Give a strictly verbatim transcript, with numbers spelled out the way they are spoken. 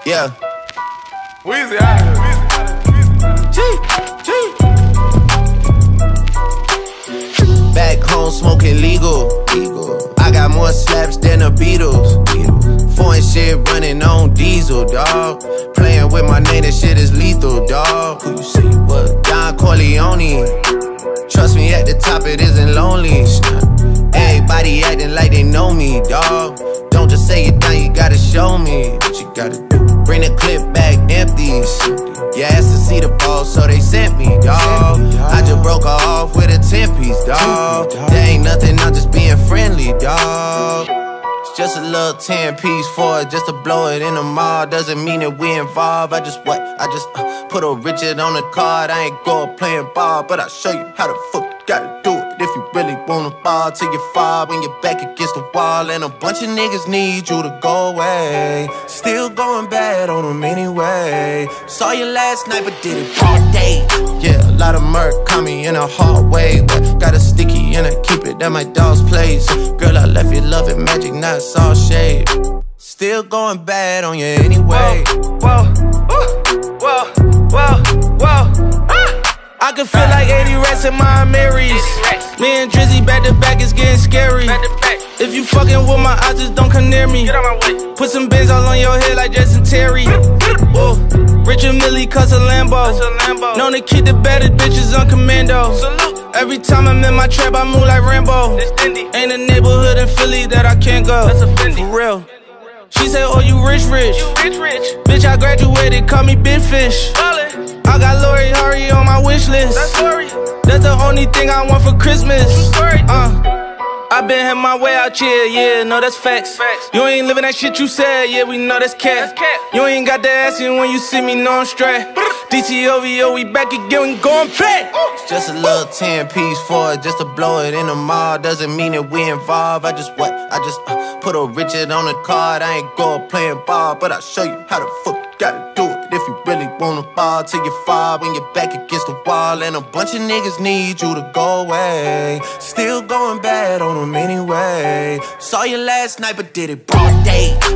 Yeah. Weezy out of here. G, G. Back home smoking legal. legal. I got more slaps than the Beatles. Beatles. Foreign shit running on diesel, dawg. Playing with my name, that shit is lethal, dawg. Who you see? What? Don Corleone. Trust me, at the top it isn't lonely. Everybody acting like they know me, dawg. Don't just say it down, you gotta show me what you gotta do. Bring the clip back empty. You asked to see the ball, so they sent me, dawg. I just broke her off with a ten piece, dawg. There ain't nothing, I'm just being friendly, dawg. It's just a little ten piece for it, just to blow it in the mall. Doesn't mean that we involved. I just what? I just uh, put a Richard on the card. I ain't go playing ball, but I'll show you how the fuck you gotta do it. If you really wanna fall till you fall when you're back against the wall. And a bunch of niggas need you to go away. Still going bad on them anyway. Saw you last night but did it all day. Yeah, a lot of murk caught me in a hard way. Got a sticky and I keep it at my dog's place. Girl, I left you loving magic, not all shade. Still going bad on you anyway. Whoa, whoa, whoa, whoa, whoa, ah. I can feel like eighty rats in my Marys. Me and Drizzy back to back, it's getting scary. If you fucking with my eyes, just don't come near me. Get out my way. Put some bins all on your head like Jason Terry. Whoa. Richard Millie cuss a Lambo. Lambo. Known to keep the baddest bitches on commando. Salute. Every time I'm in my trap, I move like Rambo. Ain't a neighborhood in Philly that I can't go. That's a Fendi. For real. She say, oh, you rich, rich. You rich, rich. Bitch, I graduated, call me Big Fish. Ballin'. I got Lori Hurry on my wish list. That's story. That's the only thing I want for Christmas. Story. Uh, I been had my way out here, yeah, no, that's facts. Facts. You ain't living that shit you said, yeah, we know that's cat. That's cat. You ain't got the ass in when you see me, no, I'm straight. D T O V O, we back again, we going back. It's just a little ten piece for it, just to blow it in the mall. Doesn't mean that we involved. I just what? I just uh, put a Richard on the card. I ain't go playing ball, but I'll show you how the fuck you gotta do it. If you really wanna fall till you fall when you're back against the wall. And a bunch of niggas need you to go away. Still going bad on them anyway. Saw you last night but did it broad day.